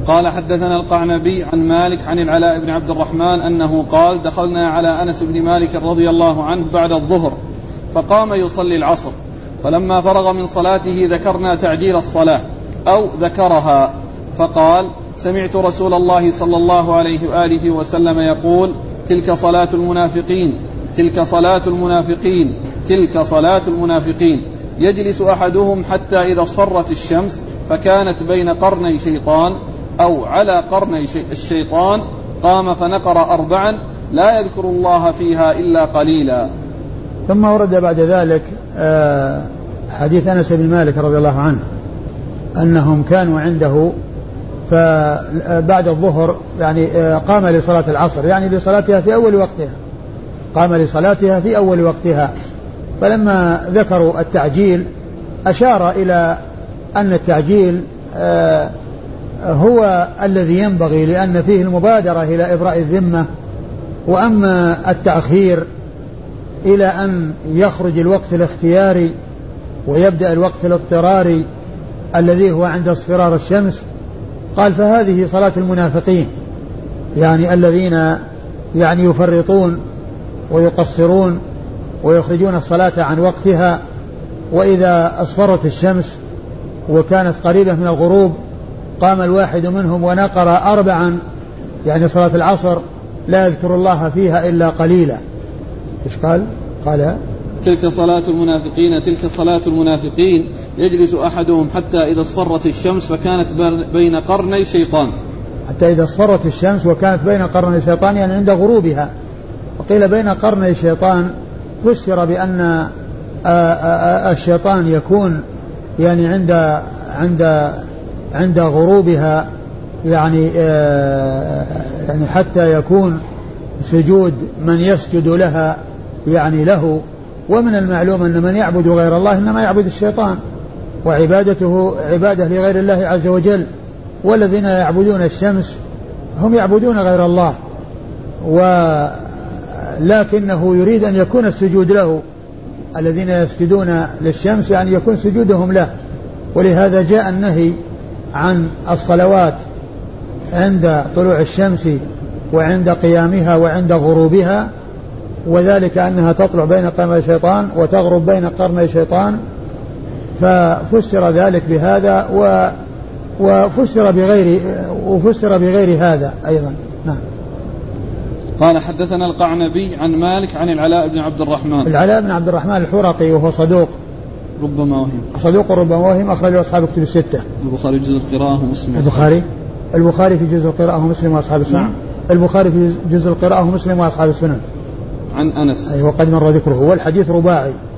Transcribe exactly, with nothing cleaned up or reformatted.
قال حدثنا القعنبي عن مالك عن العلاء بن عبد الرحمن أنه قال دخلنا على أنس بن مالك رضي الله عنه بعد الظهر فقام يصلي العصر، فلما فرغ من صلاته ذكرنا تعجيل الصلاة أو ذكرها، فقال سمعت رسول الله صلى الله عليه وآله وسلم يقول تلك صلاة المنافقين تلك صلاة المنافقين تلك صلاة المنافقين يجلس أحدهم حتى إذا اصفرت الشمس فكانت بين قرني شيطان أو على قرني الشيطان قام فنقر أربعا لا يذكر الله فيها إلا قليلا. ثم ورد بعد ذلك حديث أنس بن مالك رضي الله عنه أنهم كانوا عنده فبعد الظهر يعني قام لصلاة العصر يعني لصلاتها في أول وقتها قام لصلاتها في أول وقتها فلما ذكروا التعجيل أشار إلى أن التعجيل هو الذي ينبغي لأن فيه المبادرة إلى إبراء الذمة، وأما التأخير إلى أن يخرج الوقت الاختياري ويبدأ الوقت الاضطراري الذي هو عند اصفرار الشمس قال فهذه صلاة المنافقين يعني الذين يعني يفرطون ويقصرون ويخرجون الصلاة عن وقتها، وإذا أصفرت الشمس وكانت قريبة من الغروب قام الواحد منهم ونقر أربعا يعني صلاة العصر لا يذكر الله فيها إلا قليلا. إيش قال؟ قال تلك صلاة المنافقين تلك صلاة المنافقين يجلس أحدهم حتى إذا اصفرت الشمس فكانت بين قرني شيطان حتى إذا اصفرت الشمس وكانت بين قرني شيطان يعني عند غروبها، وقيل بين قرني شيطان فسر بأن الشيطان يكون يعني عند عند عند غروبها يعني يعني حتى يكون سجود من يسجد لها يعني له، ومن المعلوم أن من يعبد غير الله إنما يعبد الشيطان وعبادته عبادة لغير الله عز وجل، والذين يعبدون الشمس هم يعبدون غير الله، ولكنه يريد أن يكون السجود له، الذين يسجدون للشمس يعني يكون سجودهم له، ولهذا جاء النهي عن الصلوات عند طلوع الشمس وعند قيامها وعند غروبها، وذلك أنها تطلع بين قرني الشيطان وتغرب بين قرني الشيطان، ففسر ذلك بهذا وفسر بغير وفسر بغير هذا أيضا. نعم. قال حدثنا القعنبي عن مالك عن العلاء بن عبد الرحمن العلاء بن عبد الرحمن الحرقي وهو صدوق ربما وهم صدوق ربما وهم أخرجه أصحاب الكتب الستة. البخاري جزء القراءة ومسلم البخاري البخاري في جزء القراءة ومسلم وأصحاب السنن. نعم. البخاري في جزء القراءة ومسلم وأصحاب السنن. عن أنس أي وقد مر ذكره، والحديث رباعي